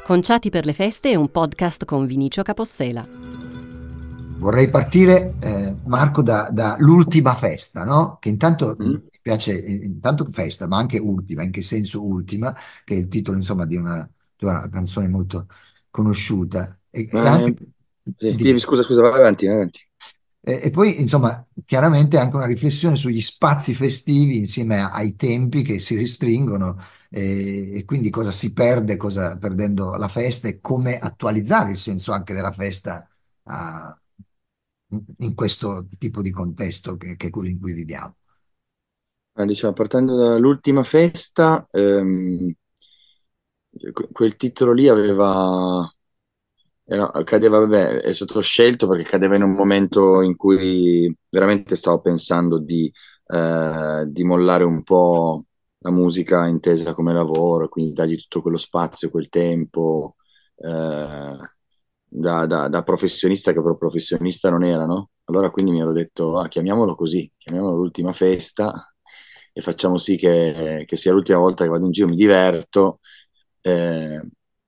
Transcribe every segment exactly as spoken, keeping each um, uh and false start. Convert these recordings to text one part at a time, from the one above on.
Conciati per le feste è un podcast con Vinicio Capossela. Vorrei partire, eh, Marco, da, da l'ultima festa, no? Che intanto mh, Mm? mi piace, eh, intanto festa, ma anche ultima. In che senso ultima? Che è il titolo, insomma, di una tua canzone molto conosciuta. E, e Ma, anche eh, sì, di- dimmi, scusa, scusa, vai avanti, vai avanti. e, e poi, insomma, chiaramente anche una riflessione sugli spazi festivi insieme a- ai tempi che si restringono, e, e quindi cosa si perde, cosa perdendo la festa e come attualizzare il senso anche della festa ah, in questo tipo di contesto che, che è quello in cui viviamo. Ah, diciamo, partendo dall'ultima festa, ehm, que- quel titolo lì aveva, era- cadeva, vabbè, è stato scelto perché cadeva in un momento in cui veramente stavo pensando di, eh, di mollare un po' la musica intesa come lavoro, quindi dargli tutto quello spazio, quel tempo, eh, da, da- da professionista che però professionista non era, no? Allora quindi mi ero detto, ah, chiamiamolo così, chiamiamolo l'ultima festa e facciamo sì che, che sia l'ultima volta che vado in giro, mi diverto. eh,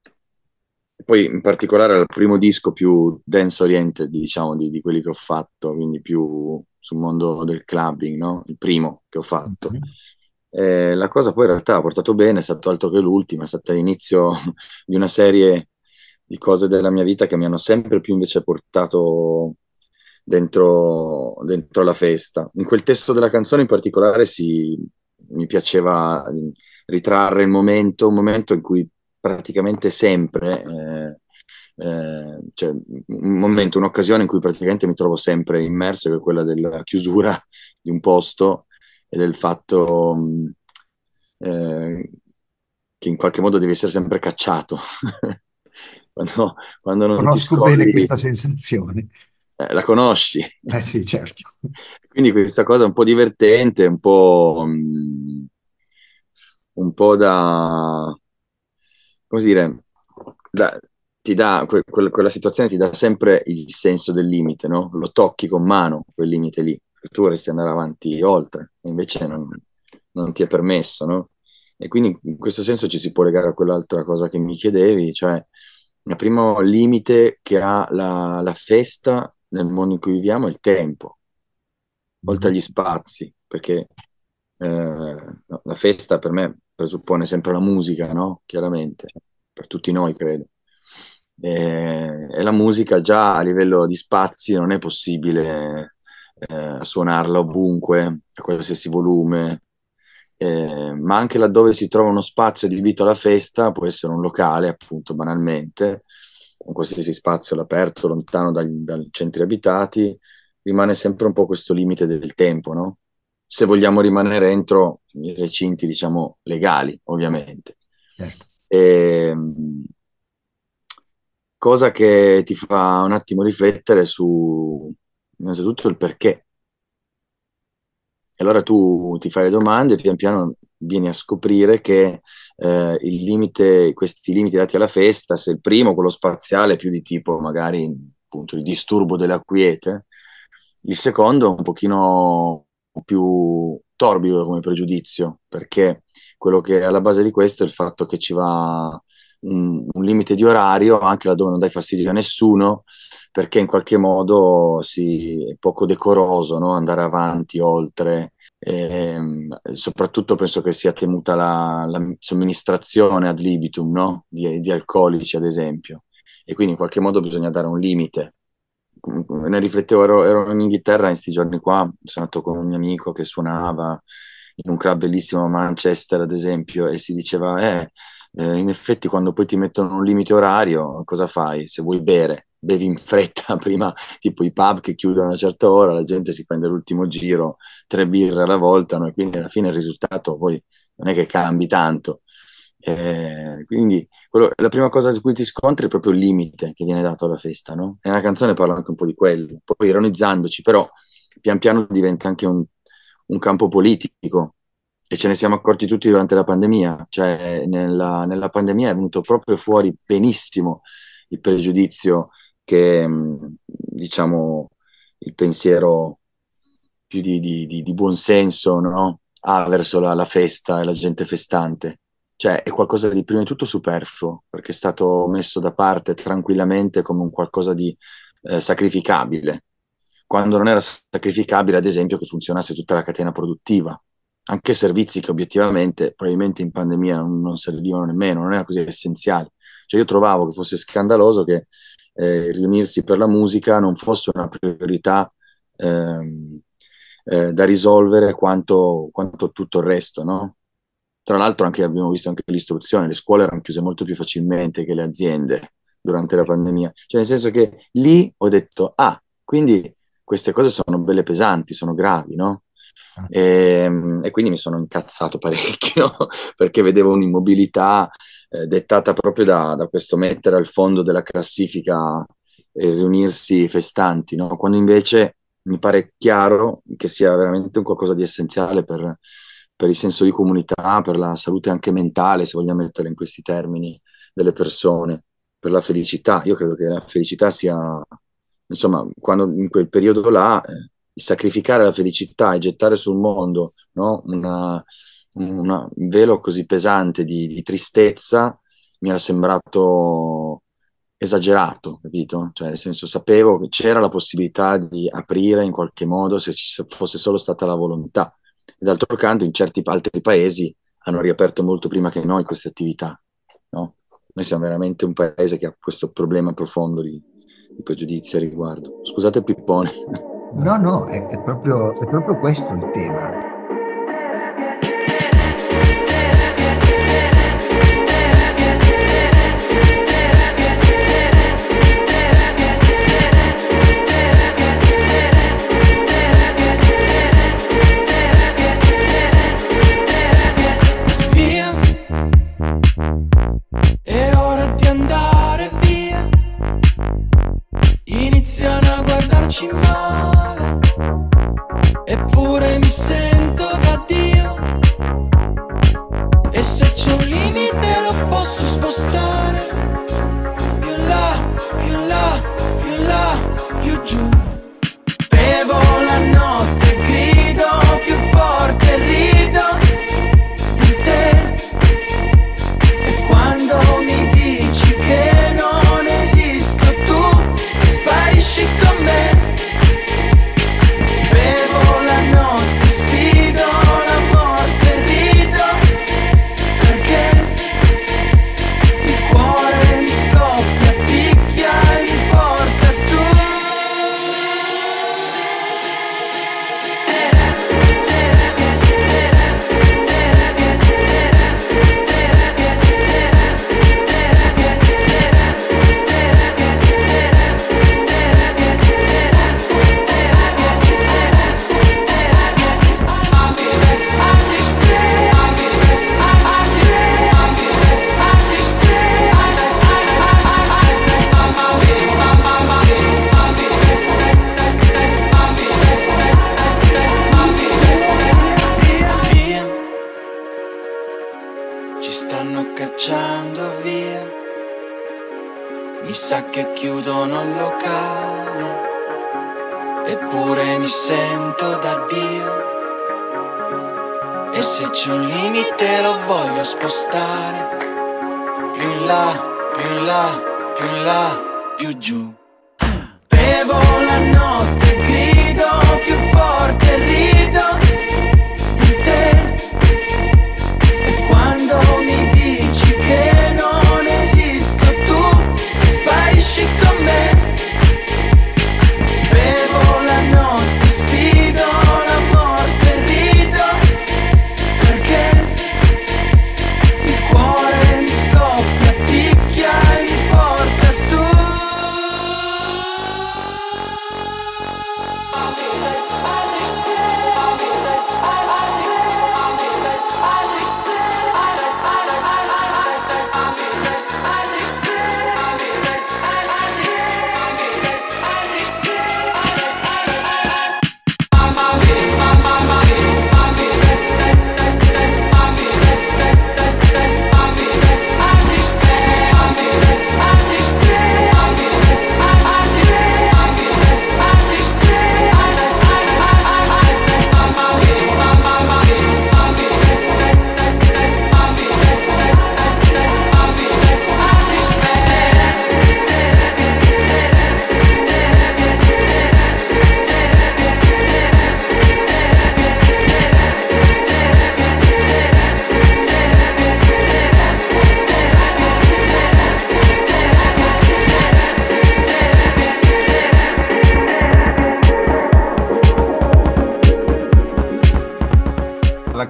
e poi in particolare al primo disco più dance oriented, diciamo, di, di quelli che ho fatto, quindi più sul mondo del clubbing, no? Il primo che ho fatto. Mhm. Eh, la cosa poi in realtà ha portato bene, è stato altro che l'ultima, è stato l'inizio di una serie di cose della mia vita che mi hanno sempre più invece portato dentro, dentro la festa. In quel testo della canzone in particolare si, mi piaceva ritrarre il momento, un momento in cui praticamente sempre, eh, eh, cioè un momento, un'occasione in cui praticamente mi trovo sempre immerso, che è quella della chiusura di un posto e del fatto mh, eh, che in qualche modo devi essere sempre cacciato. Quando, quando non ti Conosco bene scogli, questa sensazione. eh, la conosci. Eh sì, certo. Quindi questa cosa è un po' divertente, un po', mh, un po' da, come dire, da- ti dà, que- quella, quella situazione ti dà sempre il senso del limite, no? Lo tocchi con mano, quel limite lì. Tu vorresti andare avanti oltre, e invece non, non ti è permesso, no? E quindi in questo senso ci si può legare a quell'altra cosa che mi chiedevi, cioè il primo limite che ha la, la festa nel mondo in cui viviamo è il tempo, oltre Mhm. agli spazi, perché eh, no, la festa per me presuppone sempre la musica, no? Chiaramente, per tutti noi credo. E, e la musica già a livello di spazi non è possibile eh, suonarla ovunque, a qualsiasi volume, eh, ma anche laddove si trova uno spazio adibito alla festa, può essere un locale, appunto, banalmente, un qualsiasi spazio all'aperto, lontano dai, dai centri abitati, rimane sempre un po' questo limite del tempo, no? Se vogliamo rimanere entro i recinti, diciamo, legali, ovviamente. Certo. E, cosa che ti fa un attimo riflettere su, innanzitutto, il perché. E allora tu ti fai le domande e pian piano vieni a scoprire che eh, il limite, questi limiti dati alla festa, se il primo, quello spaziale, è più di tipo magari appunto il disturbo della quiete, il secondo è un pochino più torbido come pregiudizio, perché quello che è alla base di questo è il fatto che ci va un, un limite di orario, anche laddove non dai fastidio a nessuno, perché in qualche modo si, è poco decoroso, no? Andare avanti oltre. E, soprattutto penso che sia temuta la, la somministrazione ad libitum, no? Di, di alcolici, ad esempio. E quindi in qualche modo bisogna dare un limite. Ne riflettevo, ero, ero in Inghilterra in questi giorni qua, sono andato con un mio amico che suonava in un club bellissimo a Manchester, ad esempio, e si diceva, eh, eh, in effetti quando poi ti mettono un limite orario, cosa fai? Se vuoi bere, bevi in fretta prima, tipo i pub che chiudono a una certa ora, la gente si prende l'ultimo giro, tre birre alla volta, no? E quindi alla fine il risultato poi non è che cambi tanto. Eh, quindi quello- la prima cosa su cui ti scontri è proprio il limite che viene dato alla festa, no? E la canzone parla anche un po' di quello, poi ironizzandoci, però pian piano diventa anche un, un campo politico e ce ne siamo accorti tutti durante la pandemia, cioè nella, nella pandemia è venuto proprio fuori benissimo il pregiudizio che, mh, diciamo, il pensiero più di, di, di, di buon senso, no? Ha verso la, la festa e la gente festante. cioè è qualcosa di prima di tutto superfluo, perché è stato messo da parte tranquillamente come un qualcosa di eh, sacrificabile, quando non era sacrificabile, ad esempio, che funzionasse tutta la catena produttiva, anche servizi che obiettivamente probabilmente in pandemia non, non servivano nemmeno, non erano così essenziali. Cioè io trovavo che fosse scandaloso che eh, riunirsi per la musica non fosse una priorità ehm, eh, da risolvere quanto, quanto tutto il resto, no? Tra l'altro anche, abbiamo visto anche l'istruzione, le scuole erano chiuse molto più facilmente che le aziende durante la pandemia. Cioè nel senso che lì ho detto, ah, quindi queste cose sono belle pesanti, sono gravi, no? E, e quindi mi sono incazzato parecchio perché vedevo un'immobilità eh, dettata proprio da, da questo mettere al fondo della classifica e riunirsi festanti, no? Quando invece mi pare chiaro che sia veramente un qualcosa di essenziale per, per il senso di comunità, per la salute anche mentale, se vogliamo metterla in questi termini, delle persone, per la felicità. Io credo che la felicità sia, insomma, quando in quel periodo là, eh, sacrificare la felicità e gettare sul mondo, no, una, una- un velo così pesante di, di tristezza mi era sembrato esagerato, capito? Cioè, nel senso, sapevo che c'era la possibilità di aprire in qualche modo se ci fosse solo stata la volontà. E d'altro canto, in certi altri paesi hanno riaperto molto prima che noi queste attività, no? Noi siamo veramente un paese che ha questo problema profondo di, di pregiudizio a riguardo. Scusate il pippone. No, no, è, è proprio, è proprio questo il tema. Via, è ora di andare via. Iniziano a guardarci male, eppure mi sento da Dio. E se c'è un limite lo posso spostare, più in là, più in là, più in là, più giù. Bevo la notte, grido più forte, rido di te. E quando mi dici che non esisto tu, sparisci con me. Bevo la notte, sfido la morte, rido perché il cuore mi scoppia, picchia e mi porta su. Via, ci stanno cacciando via. Mi sa che chiudono il locale, eppure mi sento da Dio. E se c'è un limite lo voglio spostare, più in là, più in là, più in là, più giù. Bevo la notte, grido più forte, rido di te. E quando mi dici che non esisto tu, sparisci con me. Bevo la notte, sfido la morte, rido perché il cuore mi scoppia, picchia e mi porta su.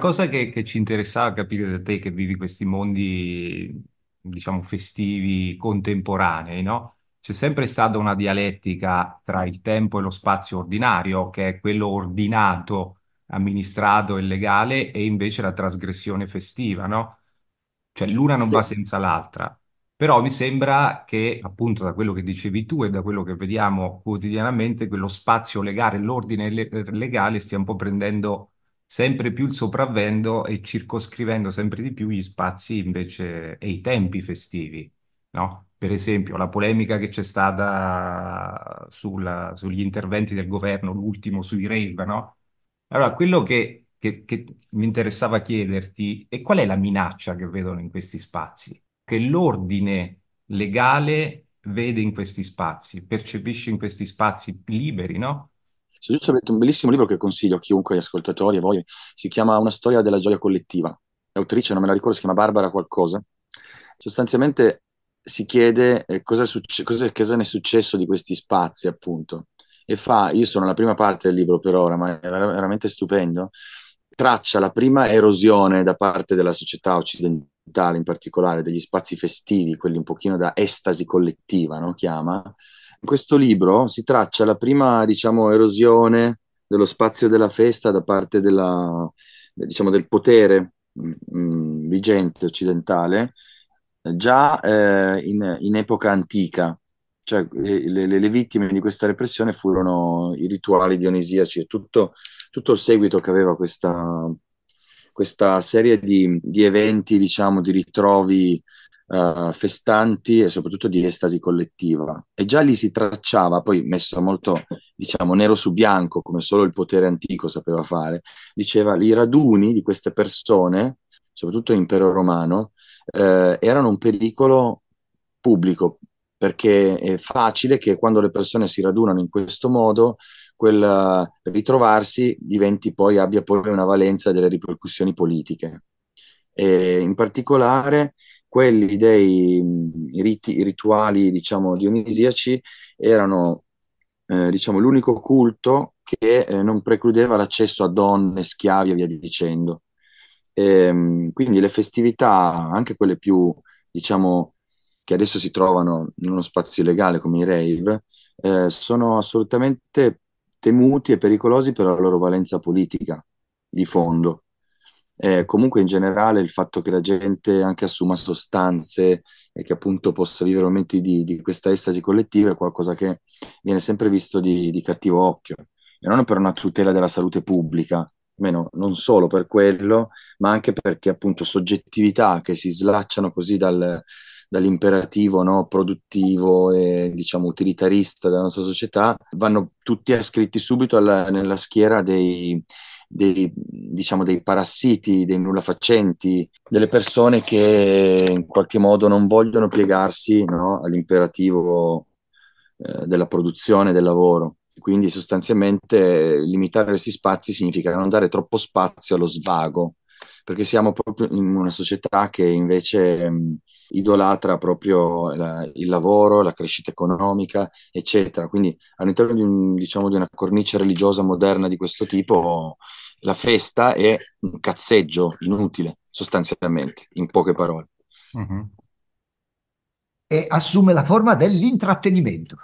cosa che, che ci interessava capire da te, che vivi questi mondi, diciamo, festivi contemporanei, no? C'è sempre stata una dialettica tra il tempo e lo spazio ordinario, che è quello ordinato, amministrato e legale, e invece la trasgressione festiva, no? Cioè l'una non Sì. va senza l'altra. Però mi sembra che, appunto, da quello che dicevi tu e da quello che vediamo quotidianamente, quello spazio legale, l'ordine le- legale stia un po' prendendo sempre più il sopravvento e circoscrivendo sempre di più gli spazi invece e i tempi festivi, no? Per esempio, la polemica che c'è stata sulla- sugli interventi del governo, l'ultimo sui rave, no? Allora, quello che, che- che mi interessava chiederti è qual è la minaccia che vedono in questi spazi, che l'ordine legale vede in questi spazi, percepisce in questi spazi liberi, no? C'è giusto letto un bellissimo libro che consiglio a chiunque, agli ascoltatori e voi, si chiama Una storia della gioia collettiva. L'autrice, non me la ricordo, si chiama Barbara qualcosa. Sostanzialmente si chiede eh, cosa, è succe- cosa, cosa ne è successo di questi spazi, appunto. E fa, io sono alla prima parte del libro per ora, ma è ver- veramente stupendo, traccia la prima erosione da parte della società occidentale, in particolare degli spazi festivi, quelli un pochino da estasi collettiva, no? Chiama. In questo libro si traccia la prima, diciamo, erosione dello spazio della festa da parte della, diciamo, del potere mh, mh, vigente occidentale, eh, già eh, in, in epoca antica. Cioè, eh, le, le- le vittime di questa repressione furono i rituali dionisiaci e tutto, tutto il seguito che aveva questa, questa serie di, di eventi, diciamo, di ritrovi eh, festanti e soprattutto di estasi collettiva. E già lì si tracciava, poi messo molto, diciamo, nero su bianco, come solo il potere antico sapeva fare, diceva i raduni di queste persone, soprattutto l'impero romano, eh, erano un pericolo pubblico, perché è facile che quando le persone si radunano in questo modo, quel eh, ritrovarsi diventi poi, abbia poi una valenza delle ripercussioni politiche. E in particolare quelli dei mh, i riti, i rituali, diciamo, dionisiaci erano, eh, diciamo, l'unico culto che eh, non precludeva l'accesso a donne, schiavi e via dicendo. Ehm, quindi le festività, anche quelle più, diciamo, che adesso si trovano in uno spazio illegale come i rave, eh, sono assolutamente temuti e pericolosi per la loro valenza politica di fondo. Eh, comunque in generale il fatto che la gente anche assuma sostanze e che appunto possa vivere momenti di, di questa estasi collettiva è qualcosa che viene sempre visto di, di cattivo occhio, e non per una tutela della salute pubblica, almeno non solo per quello, ma anche perché appunto soggettività che si slacciano così dal, dall'imperativo, no, produttivo e diciamo utilitarista della nostra società, vanno tutti ascritti subito alla- nella schiera dei, dei, diciamo, dei parassiti, dei nullafacenti, delle persone che in qualche modo non vogliono piegarsi, no, all'imperativo eh, della produzione, del lavoro. E quindi sostanzialmente limitare questi spazi significa non dare troppo spazio allo svago, perché siamo proprio in una società che invece mh, idolatra proprio la- il lavoro, la crescita economica, eccetera. Quindi all'interno di, un- diciamo, di una cornice religiosa moderna di questo tipo, la festa è un cazzeggio inutile, sostanzialmente, in poche parole. Mhm. E assume la forma dell'intrattenimento.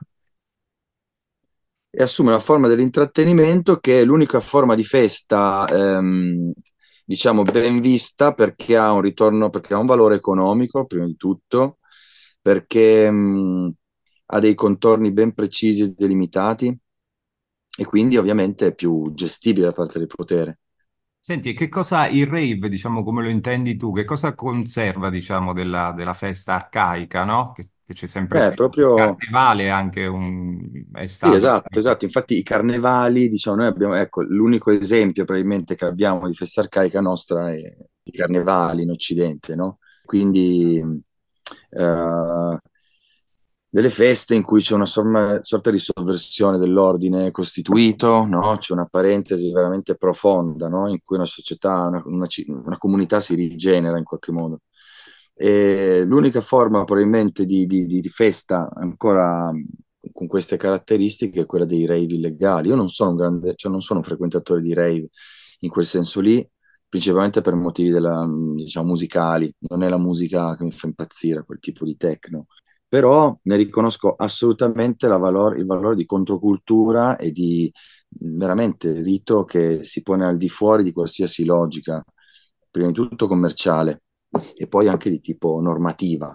E assume la forma dell'intrattenimento, che è l'unica forma di festa, ehm, diciamo, ben vista, perché ha un ritorno, perché ha un valore economico, prima di tutto, perché mh, ha dei contorni ben precisi e delimitati e quindi ovviamente è più gestibile da parte del potere. Senti, e che cosa il rave, diciamo, come lo intendi tu, che cosa conserva, diciamo, della, della festa arcaica, no? Che, che c'è sempre Beh, stato. Il proprio carnevale anche un, è sì, stato. esatto, esatto. Infatti i carnevali, diciamo, noi abbiamo, ecco, l'unico esempio probabilmente che abbiamo di festa arcaica nostra è i carnevali in Occidente, no? Quindi eh, delle feste in cui c'è una sorma- sorta di sovversione dell'ordine costituito, no? C'è una parentesi veramente profonda, no? In cui una società, una, una ci- una comunità si rigenera in qualche modo. E l'unica forma probabilmente di, di- di- di festa ancora con queste caratteristiche è quella dei rave illegali. Io non sono un grande, cioè non sono un frequentatore di rave in quel senso lì, principalmente per motivi della, diciamo, musicali. Non è la musica che mi fa impazzire, quel tipo di techno. Però ne riconosco assolutamente la valor- il valore di controcultura e di veramente rito che si pone al di fuori di qualsiasi logica, prima di tutto commerciale e poi anche di tipo normativa.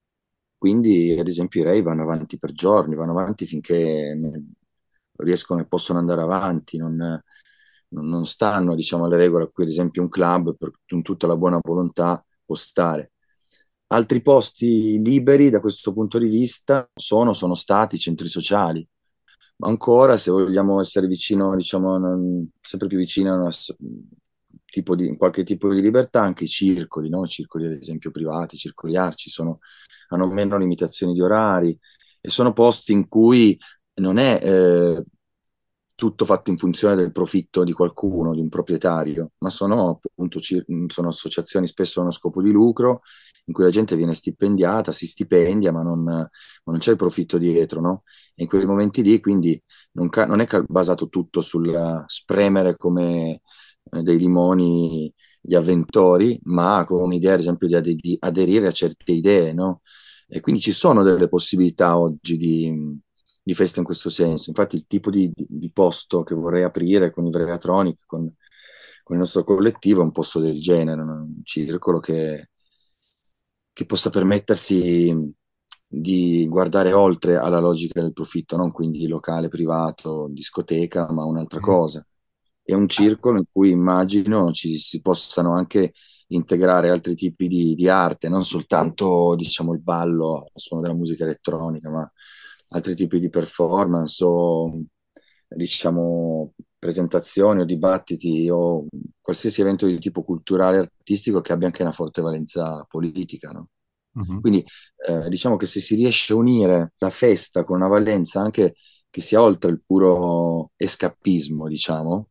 Quindi, ad esempio, i rave vanno avanti per giorni, vanno avanti finché non riescono e possono andare avanti, non, non- non stanno, diciamo, alle regole a cui, ad esempio, un club, per con tutta la buona volontà, può stare. Altri posti liberi da questo punto di vista sono, sono stati i centri sociali. Ma ancora, se vogliamo essere vicino, diciamo, non- sempre più vicino a una s- tipo di, qualche tipo di libertà, anche i circoli, no? Circoli, ad esempio, privati, circoli arci, sono, hanno meno limitazioni di orari e sono posti in cui non è eh, tutto fatto in funzione del profitto di qualcuno, di un proprietario, ma sono appunto cir- sono associazioni spesso a uno scopo di lucro in cui la gente viene stipendiata, si stipendia, ma non, ma non c'è il profitto dietro, no? E in quei momenti lì, quindi, non, ca- non è cal- basato tutto sul spremere come eh, dei limoni gli avventori, ma con un'idea, ad esempio, di, ade- di aderire a certe idee, no? E quindi ci sono delle possibilità oggi di, di festa in questo senso. Infatti, il tipo di, di- di posto che vorrei aprire con i Vreatronic, con, con il nostro collettivo, è un posto del genere, no? Un circolo che, che possa permettersi di guardare oltre alla logica del profitto, non quindi locale, privato, discoteca, ma un'altra Mm. cosa. È un circolo in cui immagino ci si possano anche integrare altri tipi di, di arte, non soltanto, diciamo, il ballo, il suono della musica elettronica, ma altri tipi di performance o, diciamo, presentazioni o dibattiti o qualsiasi evento di tipo culturale e artistico che abbia anche una forte valenza politica, no? Mhm. Quindi eh, diciamo che se si riesce a unire la festa con una valenza anche che sia oltre il puro escapismo, diciamo,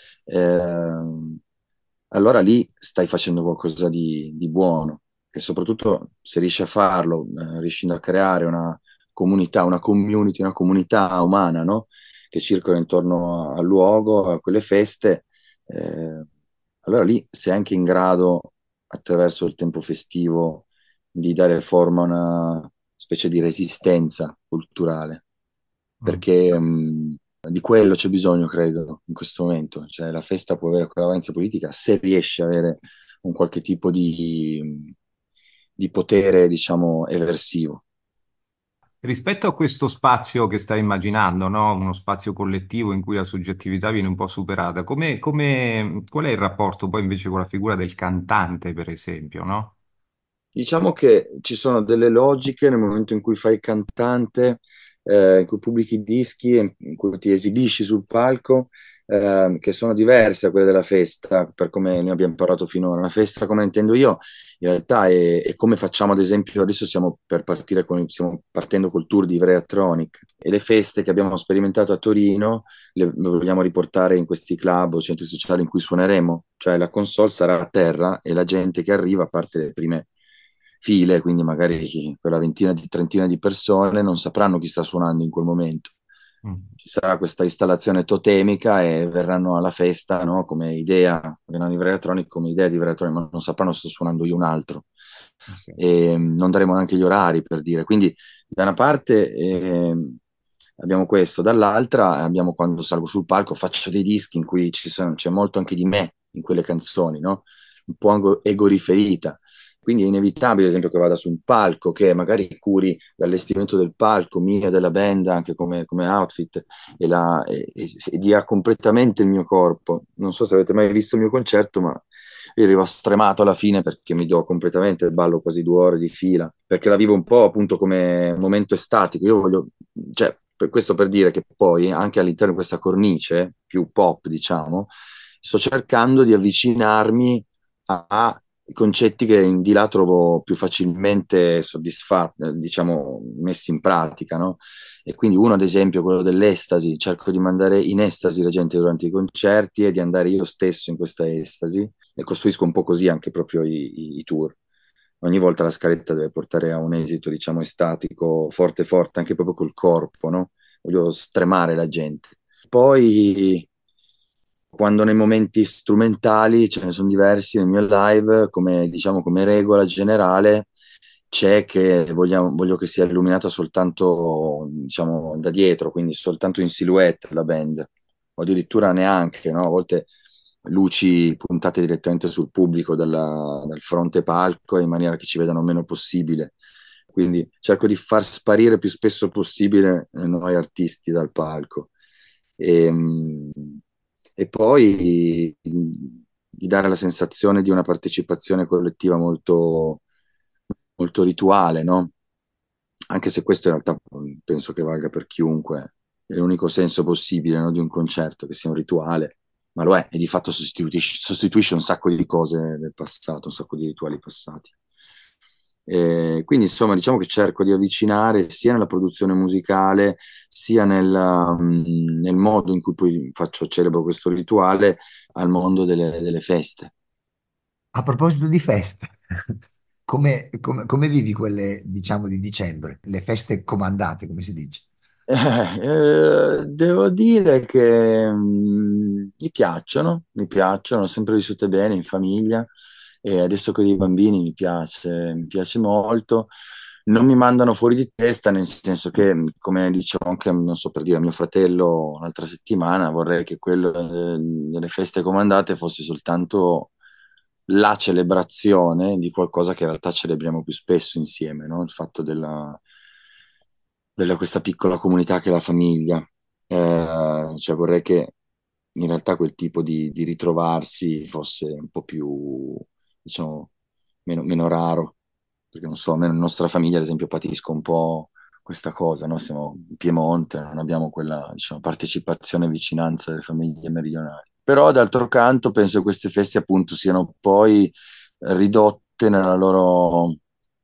ehm, allora lì stai facendo qualcosa di, di buono e soprattutto se riesci a farlo, eh, riuscendo a creare una comunità, una community, una comunità umana, no? Che circola intorno al luogo, a quelle feste, eh, allora lì sei anche in grado, attraverso il tempo festivo, di dare forma a una specie di resistenza culturale, Mm. perché mh, di quello c'è bisogno, credo, in questo momento. Cioè, la festa può avere quella valenza politica se riesce ad avere un qualche tipo di, di potere, diciamo, eversivo. Rispetto a questo spazio che stai immaginando, no? Uno spazio collettivo in cui la soggettività viene un po' superata, come, come- qual è il rapporto poi invece con la figura del cantante, per esempio, no? Diciamo che ci sono delle logiche nel momento in cui fai il cantante, eh, in cui pubblichi i dischi, in cui ti esibisci sul palco, eh, che sono diverse da quelle della festa, per come ne abbiamo parlato finora. Una festa, come la intendo io, in realtà è, è come facciamo, ad esempio, adesso stiamo per partire con, stiamo partendo col tour di Vreatronic e le feste che abbiamo sperimentato a Torino le, le vogliamo riportare in questi club o centri sociali in cui suoneremo, cioè la console sarà a terra e la gente che arriva, a parte le prime file, quindi magari quella ventina di trentina di persone non sapranno chi sta suonando in quel momento. Mm. Ci sarà questa installazione totemica e verranno alla festa, no, come idea, verranno i Vreatronic come idea di Vreatronic, ma non sapranno se sto suonando io un altro. Ok. E mm, non daremo neanche gli orari per dire. Quindi da una parte ehm, abbiamo questo, dall'altra abbiamo quando salgo sul palco faccio dei dischi in cui ci sono- c'è molto anche di me in quelle canzoni, no? Un po' ego- egoriferita. Quindi è inevitabile, ad esempio, che vada su un palco, che magari curi l'allestimento del palco, mio e della band, anche come, come outfit, e, la, e, e- e dia completamente il mio corpo. Non so se avete mai visto il mio concerto, ma io arrivo stremato alla fine perché mi do completamente il ballo quasi due ore di fila, perché la vivo un po' appunto come momento estatico. Io voglio, cioè, per questo per dire che poi anche all'interno di questa cornice più pop, diciamo, sto cercando di avvicinarmi a, a concetti che in di là trovo più facilmente soddisfatti, diciamo, messi in pratica, no? E quindi uno, ad esempio, quello dell'estasi, cerco di mandare in estasi la gente durante i concerti e di andare io stesso in questa estasi e costruisco un po' così anche proprio i, i- i tour. Ogni volta la scaletta deve portare a un esito, diciamo, estatico forte forte, anche proprio col corpo, no? Voglio stremare la gente. Poi quando nei momenti strumentali, ce ne sono diversi nel mio live, come diciamo come regola generale, c'è che vogliamo- voglio che sia illuminata soltanto, diciamo, da dietro, quindi soltanto in silhouette la band, o addirittura neanche, no? A volte luci puntate direttamente sul pubblico dalla- dal fronte palco in maniera che ci vedano il meno possibile. Quindi cerco di far sparire più spesso possibile eh, noi artisti dal palco. E, mh, e poi mh, di dare la sensazione di una partecipazione collettiva molto, molto rituale, no? Anche se questo in realtà mh, penso che valga per chiunque, è l'unico senso possibile, no, di un concerto, che sia un rituale, ma lo è, e di fatto sostituisce, sostituisce un sacco di cose del passato, un sacco di rituali passati. Eh, quindi insomma diciamo che cerco di avvicinare sia nella produzione musicale sia nel, mm, nel modo in cui poi faccio, celebro questo rituale al mondo delle, delle feste. A proposito di feste, come, come- come vivi quelle, diciamo, di dicembre, le feste comandate, come si dice? Eh, devo dire che mm, mi piacciono, mi piacciono, ho sempre vissute bene in famiglia e adesso con i bambini mi piace, mi piace molto. Non mi mandano fuori di testa, nel senso che, mm, come dicevo anche, non so per dire, a mio fratello l'altra settimana, vorrei che quello eh, delle feste comandate fosse soltanto la celebrazione di qualcosa che in realtà celebriamo più spesso insieme, no? Il fatto della della questa piccola comunità che è la famiglia. Eh, cioè vorrei che in realtà quel tipo di, di ritrovarsi fosse un po' più, diciamo, meno, meno raro, perché non so, nella nostra famiglia, ad esempio, patisco un po' questa cosa, no? Siamo in Piemonte, non abbiamo quella, diciamo, partecipazione e vicinanza delle famiglie meridionali. Però, d'altro canto, penso che queste feste, appunto, siano poi ridotte nella loro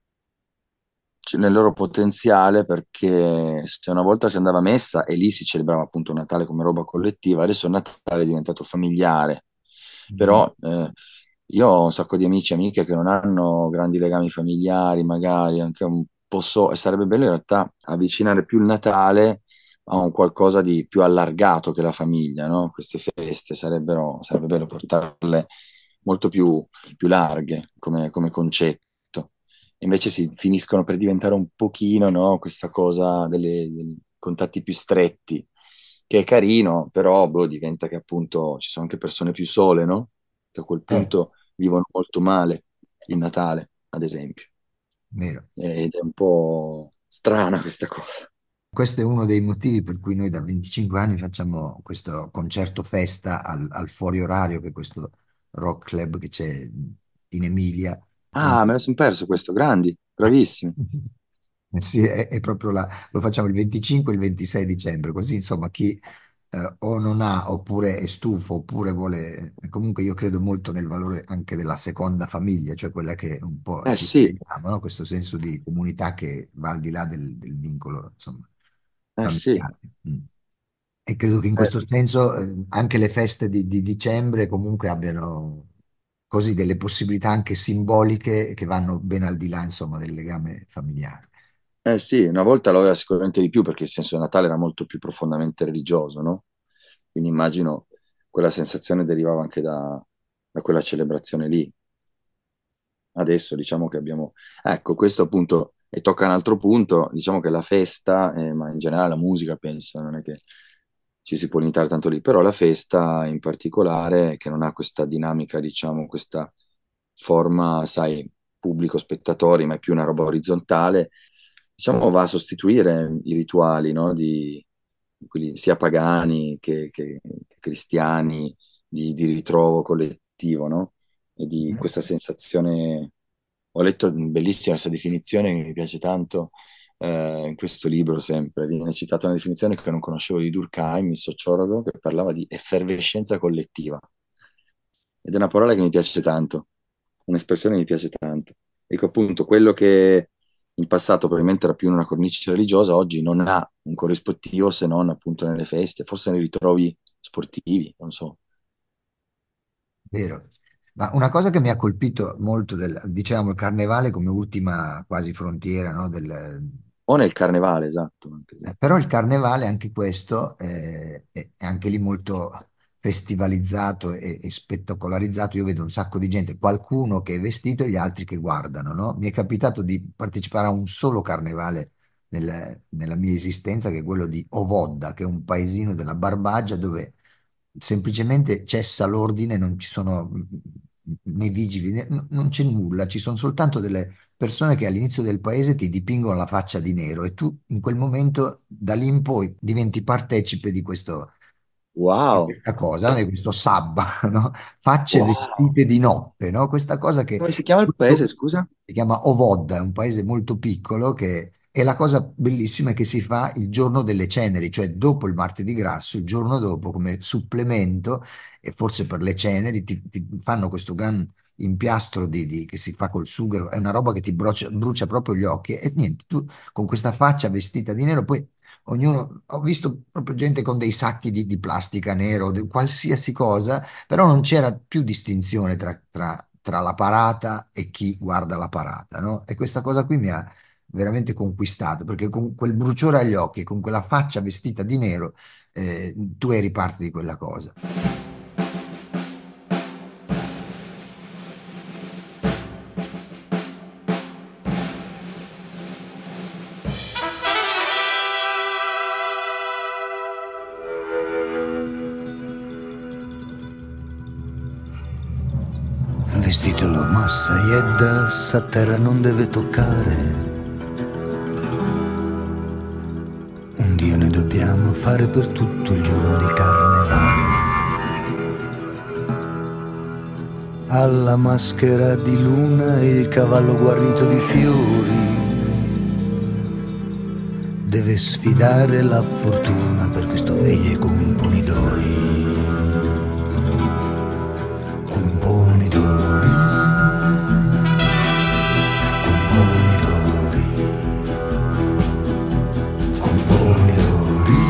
c- nel loro potenziale, perché se una volta si andava a messa e lì si celebrava appunto il Natale come roba collettiva, adesso il Natale è diventato familiare. Mhm. Però eh, io ho un sacco di amici e amiche che non hanno grandi legami familiari, magari anche un po' so, e sarebbe bello in realtà avvicinare più il Natale a un qualcosa di più allargato che la famiglia, no? Queste feste sarebbero, sarebbe bello portarle molto più, più larghe come, come concetto. Invece si finiscono per diventare un pochino, no, questa cosa delle- dei contatti più stretti, che è carino, però boh, diventa che appunto ci sono anche persone più sole, no? Che a quel Eh, punto vivono molto male il Natale, ad esempio. vero. Ed è un po' strana questa cosa. Questo è uno dei motivi per cui noi da venticinque anni facciamo questo concerto festa al, al Fuori Orario, che è questo rock club che c'è in Emilia. Ah, me lo sono perso questo, grandi, bravissimi. Eh sì, è, è proprio la, lo facciamo il venticinque e il ventisei dicembre, così insomma chi eh, o non ha oppure è stufo oppure vuole, comunque io credo molto nel valore anche della seconda famiglia, cioè quella che un po' Eh ci sì, chiama, no? Questo senso di comunità che va al di là del, del vincolo, insomma, eh sì. familiare. Mm. E credo che in Eh, questo senso eh, anche le feste di, di dicembre comunque abbiano così delle possibilità anche simboliche che vanno ben al di là, insomma, del legame familiare. Eh sì, una volta lo aveva sicuramente di più perché il senso di Natale era molto più profondamente religioso, no? Quindi immagino quella sensazione derivava anche da, da quella celebrazione lì. Adesso diciamo che abbiamo, ecco, questo appunto, e tocca un altro punto, diciamo che la festa, eh, ma in generale la musica penso, non è che ci si può limitare tanto lì, però la festa in particolare, che non ha questa dinamica, diciamo, questa forma, sai, pubblico spettatori, ma è più una roba orizzontale, diciamo, va a sostituire i rituali, no? Di, quelli sia pagani che, che- che cristiani, di, di ritrovo collettivo, no? E di questa sensazione. Ho letto una bellissima questa definizione che mi piace tanto eh, in questo libro sempre. Viene citata una definizione che non conoscevo di Durkheim, il sociologo, che parlava di effervescenza collettiva. Ed è una parola che mi piace tanto, un'espressione che mi piace tanto. Dico appunto, quello che in passato probabilmente era più una cornice religiosa, oggi non ha un corrispettivo se non appunto nelle feste, forse nei ritrovi sportivi, non so. Vero. Ma una cosa che mi ha colpito molto, del, dicevamo il carnevale come ultima quasi frontiera, no, del, O nel carnevale, esatto. Anche lì. eh, però il carnevale, anche questo, eh, è è anche lì molto festivalizzato e, e spettacolarizzato, io vedo un sacco di gente, qualcuno che è vestito e gli altri che guardano, no? Mi è capitato di partecipare a un solo carnevale nel- nella mia esistenza, che è quello di Ovodda, che è un paesino della Barbagia dove semplicemente cessa l'ordine, non ci sono mm, né vigili, né- n- non c'è nulla, ci sono soltanto delle persone che all'inizio del paese ti dipingono la faccia di nero e tu in quel momento da lì in poi diventi partecipe di questo, di Wow, questa cosa, no? Di questo sabba, no? Facce wow. vestite di notte, no? Questa cosa che Come si chiama il paese, scusa? si chiama Ovodda, è un paese molto piccolo che, e la cosa bellissima è che si fa il giorno delle ceneri, cioè dopo il martedì grasso, il giorno dopo come supplemento, e forse per le ceneri ti, ti fanno questo gran impiastro di, di- che si fa col sughero, è una roba che ti brucia, brucia proprio gli occhi e niente, tu con questa faccia vestita di nero, poi ognuno, ho visto proprio gente con dei sacchi di, di plastica nero, di qualsiasi cosa, però non c'era più distinzione tra, tra- tra la parata e chi guarda la parata, no? E questa cosa qui mi ha veramente conquistato, perché con quel bruciore agli occhi, con quella faccia vestita di nero, eh, tu eri parte di quella cosa. Vestitelo massa Iedda, a terra non deve toccare. Un Dio ne dobbiamo fare per tutto il giorno di carnevale. Alla maschera di luna e il cavallo guarnito di fiori deve sfidare la fortuna, per questo veglie con ponidori. Pomidori, con pomidori, con pomidori.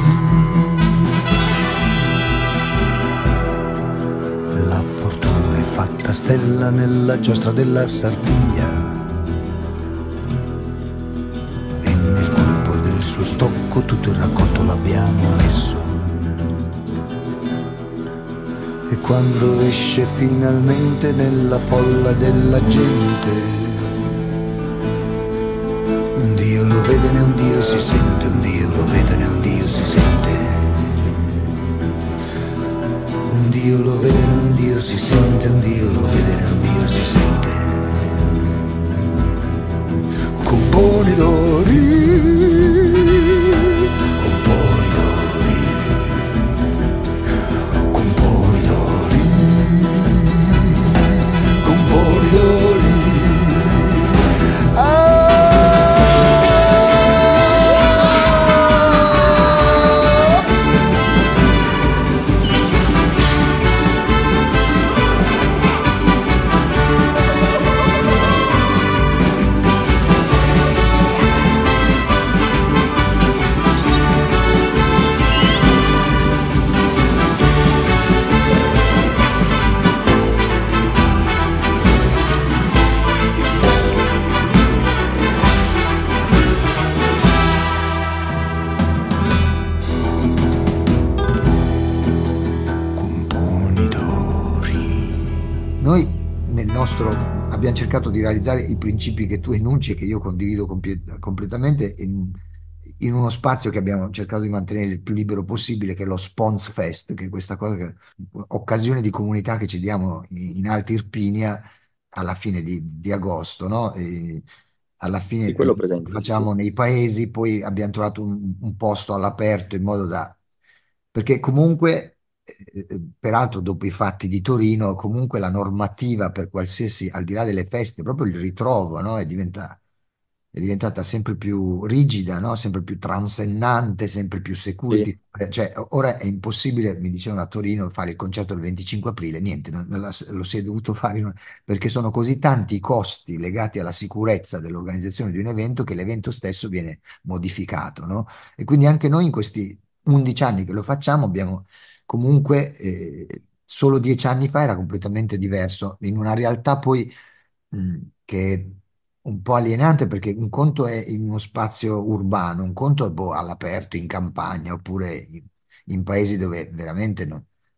La fortuna è fatta stella nella giostra della Sardegna e nel colpo del suo stocco tutto il raccolto l'abbiamo messo. E quando esce finalmente nella folla della gente, un Dio lo vede né un Dio si sente, un Dio lo vede né un Dio si sente. Un Dio lo vede né un Dio si sente, un Dio lo vede né un Dio si sente. Con pomidori, con pomidori, con pomidori, con pomidori. Noi nel nostro abbiamo cercato di realizzare i principi che tu enunci e che io condivido compie- completamente in, in uno spazio che abbiamo cercato di mantenere il più libero possibile, che è lo Spons Fest, che è questa cosa che, occasione di comunità che ci diamo in, in Alta Irpinia alla fine di, di agosto, no? E alla fine Di eh, quello presente, sì, sì. facciamo nei paesi, poi abbiamo trovato un, un posto all'aperto in modo da... Perché comunque, eh, eh, peraltro dopo i fatti di Torino, comunque la normativa per qualsiasi, al di là delle feste, proprio il ritrovo, no? È diventa- è diventata sempre più rigida, no? Sempre più transennante, sempre più Sì. security. Cioè, ora è impossibile, mi dicevano a Torino, fare il concerto il venticinque aprile, niente, non- non la- lo si è dovuto fare in- perché sono così tanti i costi legati alla sicurezza dell'organizzazione di un evento che l'evento stesso viene modificato, no? E quindi anche noi in questi undici anni che lo facciamo abbiamo comunque, eh, solo dieci anni fa era completamente diverso, in una realtà poi mh, che è un po' alienante perché un conto è in uno spazio urbano, un conto è boh, all'aperto, in campagna, oppure in, in paesi dove veramente no-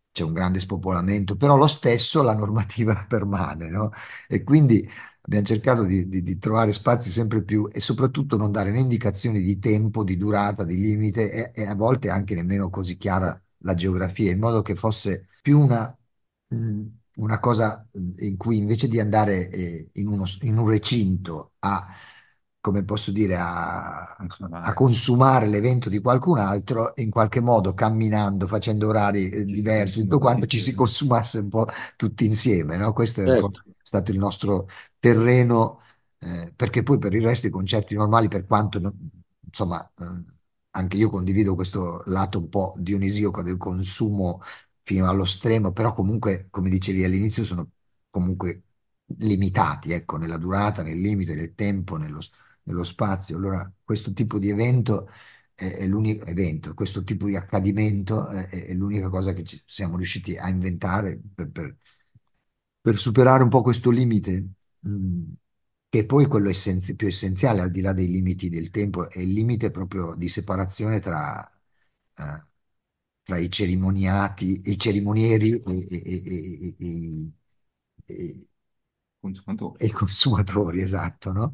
c'è un grande spopolamento, però lo stesso la normativa permane, no? E quindi abbiamo cercato di, di- di trovare spazi sempre più e soprattutto non dare né indicazioni di tempo, di durata, di limite e, e a volte anche nemmeno così chiara la geografia, in modo che fosse più una, mh, una cosa in cui invece di andare eh, in uno- in un recinto a, come posso dire, a, a Consumare. consumare l'evento di qualcun altro, in qualche modo camminando, facendo orari eh, Ci si diversi, consuma tutto tutti quanto ci si insieme. consumasse un po' tutti insieme, no? Questo è un po' Certo. stato il nostro terreno, eh, perché poi per il resto i concerti normali, per quanto, no- insomma, eh, anche io condivido questo lato un po' dionisiaco del consumo fino allo stremo, però comunque, come dicevi all'inizio, sono comunque limitati, ecco, nella durata, nel limite, nel tempo, nello, nello spazio. Allora, questo tipo di evento è, è l'unico evento, questo tipo di accadimento è, è l'unica cosa che ci siamo riusciti a inventare per, per- per superare un po' questo limite, mh, che è poi quello essenzi- più essenziale, al di là dei limiti del tempo, è il limite proprio di separazione tra, eh, tra i cerimoniati, i cerimonieri e, e- e- e- e- e- Consumatori. e i consumatori, esatto, no?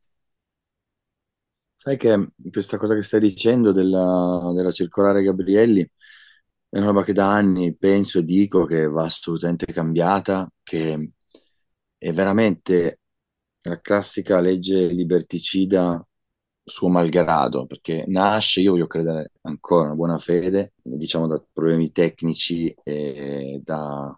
Sai che questa cosa che stai dicendo della, della circolare Gabrielli è una roba che da anni penso e dico che va assolutamente cambiata, che è veramente la classica legge liberticida suo malgrado, perché nasce, io voglio credere ancora una buona fede, diciamo da problemi tecnici e da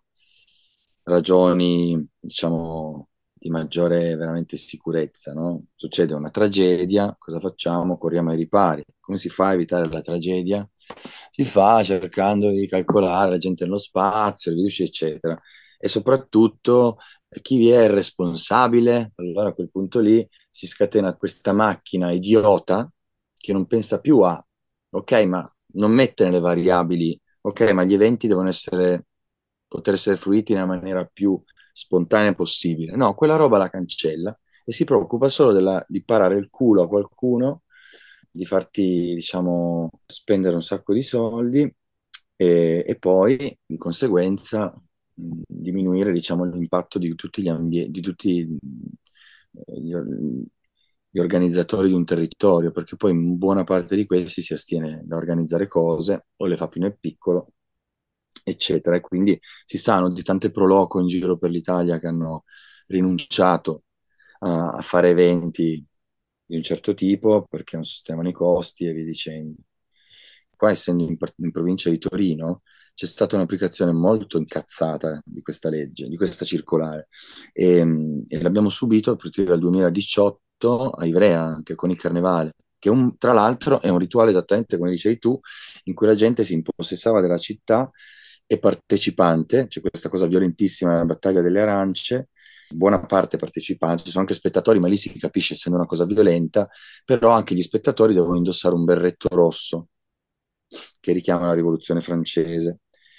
ragioni, diciamo, di maggiore veramente sicurezza, no? Succede una tragedia, cosa facciamo? Corriamo ai ripari. Come si fa a evitare la tragedia? Si fa cercando di calcolare la gente nello spazio, le fiducie, eccetera. E soprattutto eh, chi vi è responsabile? Allora a quel punto lì si scatena questa macchina idiota che non pensa più a, ok, ma non mette nelle variabili, ok, ma gli eventi devono essere, poter essere fruiti nella maniera più spontanea possibile. No, quella roba la cancella e si preoccupa solo della- di parare il culo a qualcuno, di farti, diciamo, spendere un sacco di soldi e, e poi, di conseguenza, mh, diminuire, diciamo, l'impatto di tutti gli ambienti, di tutti eh, gli, or- gli organizzatori di un territorio, perché poi in buona parte di questi si astiene da organizzare cose o le fa più nel piccolo, eccetera. E quindi si sanno di tante pro loco in giro per l'Italia che hanno rinunciato a, a fare eventi di un certo tipo perché non sostenevano i costi e via dicendo. Qua, essendo in, in provincia di Torino, c'è stata un'applicazione molto incazzata di questa legge, di questa circolare, e, e l'abbiamo subito a partire dal duemiladiciotto a Ivrea, anche con il carnevale, che un- tra l'altro è un rituale esattamente come dicevi tu, in cui la gente si impossessava della città e partecipante, c'è questa cosa violentissima nella battaglia delle arance, buona parte partecipanti, ci sono anche spettatori, ma lì si capisce essendo una cosa violenta, però anche gli spettatori devono indossare un berretto rosso che richiama la rivoluzione francese,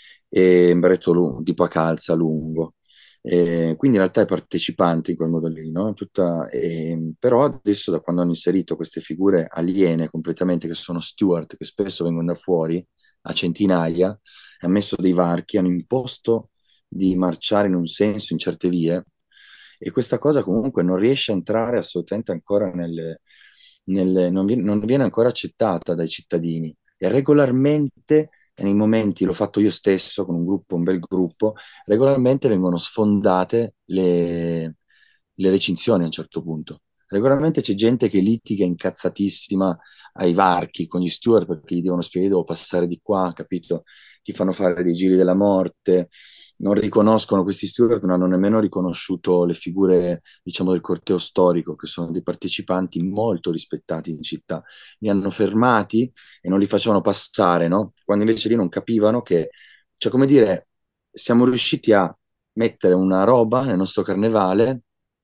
e un berretto lungo, tipo a calza lungo. E quindi in realtà i partecipanti in quel modo lì, no? Tutta, e, però adesso da quando hanno inserito queste figure aliene completamente, che sono steward, che spesso vengono da fuori a centinaia, hanno messo dei varchi, hanno imposto di marciare in un senso in certe vie e questa cosa comunque non riesce a entrare assolutamente ancora nelle, nelle- non viene, non viene ancora accettata dai cittadini e regolarmente, e nei momenti, l'ho fatto io stesso con un gruppo, un bel gruppo, regolarmente vengono sfondate le, le recinzioni a un certo punto. Regolarmente c'è gente che litiga incazzatissima ai varchi con gli steward perché gli devono spiegare, devo passare di qua, capito? Ti fanno fare dei giri della morte, non riconoscono questi steward, non hanno nemmeno riconosciuto le figure, diciamo, del corteo storico, che sono dei partecipanti molto rispettati in città. Li hanno fermati e non li facevano passare, no? Quando invece lì non capivano che, cioè, come dire, siamo riusciti a mettere una roba nel nostro carnevale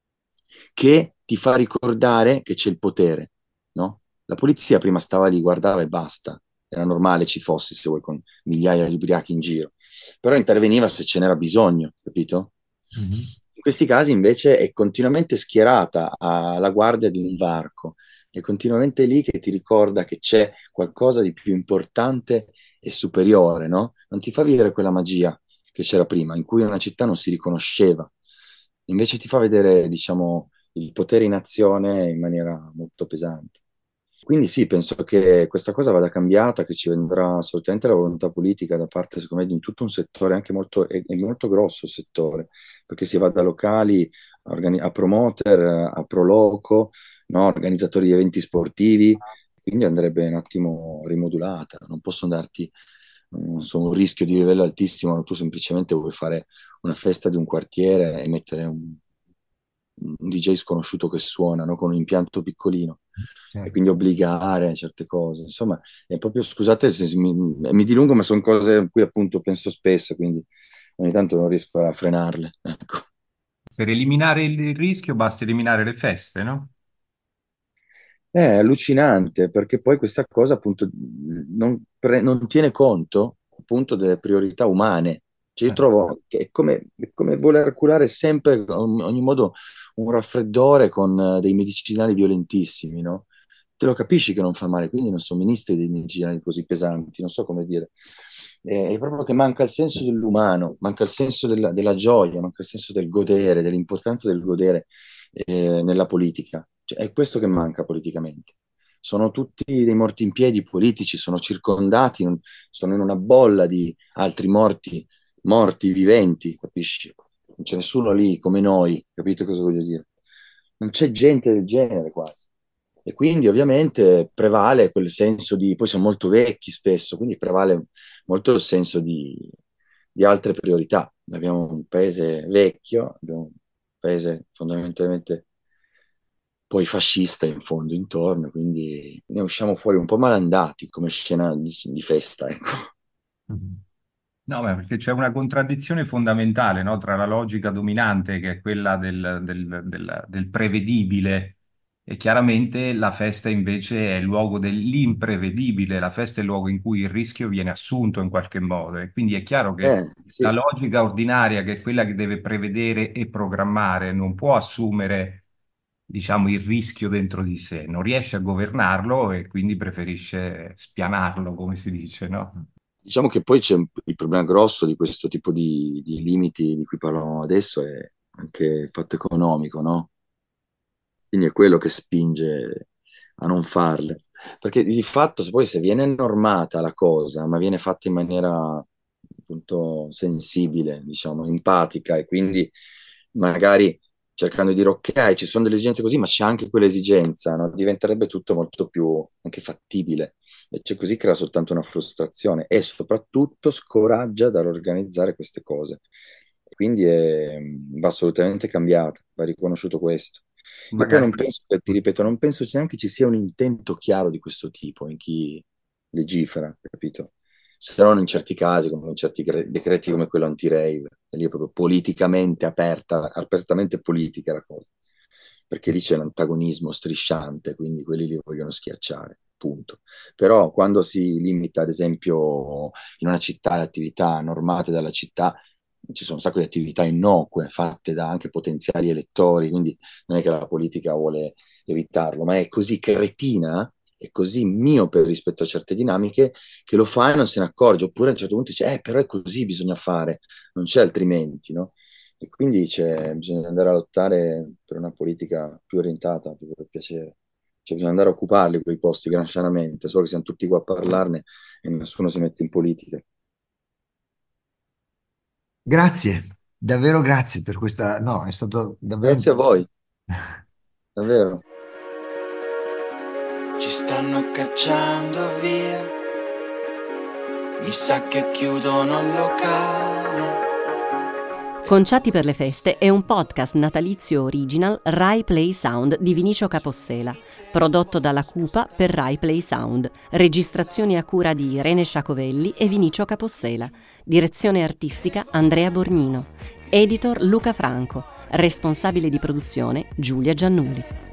che ti fa ricordare che c'è il potere, no? La polizia prima stava lì, guardava e basta. Era normale ci fosse, se vuoi, con migliaia di ubriachi in giro. Però interveniva se ce n'era bisogno, capito? Mhm. In questi casi invece è continuamente schierata alla guardia di un varco, è continuamente lì che ti ricorda che c'è qualcosa di più importante e superiore, no? Non ti fa vivere quella magia che c'era prima, in cui una città non si riconosceva. Invece ti fa vedere, diciamo, il potere in azione in maniera molto pesante. Quindi sì, penso che questa cosa vada cambiata, che ci vendrà assolutamente la volontà politica da parte, secondo me, di tutto un settore, anche molto, è, è molto grosso il settore, perché si va da locali a, organi- a promoter, a pro loco, no? Organizzatori di eventi sportivi, quindi andrebbe un attimo rimodulata. Non possono darti, non so, un rischio di livello altissimo, tu semplicemente vuoi fare una festa di un quartiere e mettere un, un D J sconosciuto che suona, no? Con un impianto piccolino e Certo. quindi obbligare certe cose. Insomma, è proprio, scusate se mi, mi dilungo, ma sono cose a cui appunto penso spesso, quindi ogni tanto non riesco a frenarle. Ecco. Per eliminare il rischio basta eliminare le feste, no? È allucinante perché poi questa cosa appunto non, pre- non tiene conto appunto delle priorità umane. Cioè io Eh, trovo che è come, è come voler curare sempre in ogni modo un raffreddore con eh, dei medicinali violentissimi, no? Te lo capisci che non fa male, quindi non somministri dei medicinali così pesanti, non so come dire. È, è proprio che manca il senso dell'umano, manca il senso della, della gioia, manca il senso del godere, dell'importanza del godere eh, nella politica. Cioè, è questo che manca politicamente. Sono tutti dei morti in piedi politici, sono circondati, non- sono in una bolla di altri morti, morti viventi, capisci? Non c'è nessuno lì come noi, capito cosa voglio dire? Non c'è gente del genere quasi. E quindi ovviamente prevale quel senso di, poi sono molto vecchi spesso, quindi prevale molto il senso di, di altre priorità. Abbiamo un paese vecchio, abbiamo un paese fondamentalmente poi fascista in fondo intorno, quindi ne usciamo fuori un po' malandati come scena di, di festa, ecco. Mhm. No, ma perché c'è una contraddizione fondamentale, no, tra la logica dominante, che è quella del, del- del- del prevedibile, e chiaramente la festa invece è il luogo dell'imprevedibile, la festa è il luogo in cui il rischio viene assunto in qualche modo. E quindi è chiaro che Eh, la sì, logica ordinaria, che è quella che deve prevedere e programmare, non può assumere, diciamo, il rischio dentro di sé, non riesce a governarlo e quindi preferisce spianarlo, come si dice, no? diciamo che poi c'è un- il problema grosso di questo tipo di, di limiti di cui parlavamo adesso è anche il fatto economico, no? Quindi è quello che spinge a non farle. Perché di fatto, se poi se viene normata la cosa, ma viene fatta in maniera appunto sensibile, diciamo, empatica, e quindi magari cercando di dire ok, ci sono delle esigenze così, ma c'è anche quell'esigenza, no? Diventerebbe tutto molto più anche fattibile. Invece così crea soltanto una frustrazione e soprattutto scoraggia dall'organizzare queste cose. Quindi è- va assolutamente cambiata, va riconosciuto questo. E poi non Magari. penso, ti ripeto, non penso neanche ci sia un intento chiaro di questo tipo in chi legifera, capito? Se non in certi casi, come in certi cre- decreti come quello anti-rave, e lì è proprio politicamente aperta, apertamente politica la cosa, perché lì c'è un antagonismo strisciante, quindi quelli li vogliono schiacciare, punto. Però quando si limita, ad esempio, in una città le attività normate dalla città, ci sono un sacco di attività innocue fatte da anche potenziali elettori, quindi non è che la politica vuole evitarlo, ma è così cretina e così miope rispetto a certe dinamiche che lo fa e non se ne accorge, oppure a un certo punto dice, eh, però è così, bisogna fare, non c'è altrimenti, no? E quindi c'è, bisogna andare a lottare per una politica più orientata, più per piacere. Cioè bisogna andare a occuparli quei posti granchianamente, solo che siamo tutti qua a parlarne e nessuno si mette in politica. Grazie, davvero grazie per questa. No, è stato davvero Grazie a interessante. voi, davvero. Ci stanno cacciando via, mi sa che chiudono il locale. Conciati per le feste è un podcast natalizio original Rai Play Sound di Vinicio Capossela, prodotto dalla Cupa per Rai Play Sound, registrazioni a cura di Irene Sciacovelli e Vinicio Capossela, direzione artistica Andrea Borgnino, editor Luca Franco, responsabile di produzione Giulia Giannulli.